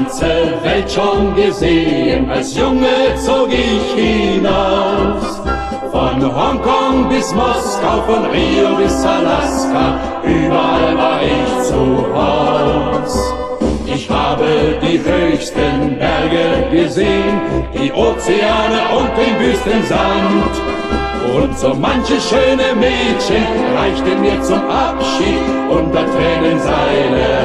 ganze Welt schon gesehen, als Junge zog ich hinaus. Von Hongkong bis Moskau, von Rio bis Alaska, überall war ich zu Haus. Ich habe die höchsten Berge gesehen, die Ozeane und den Wüstensand. Und so manches schöne Mädchen reichte mir zum Abschied unter Tränen seine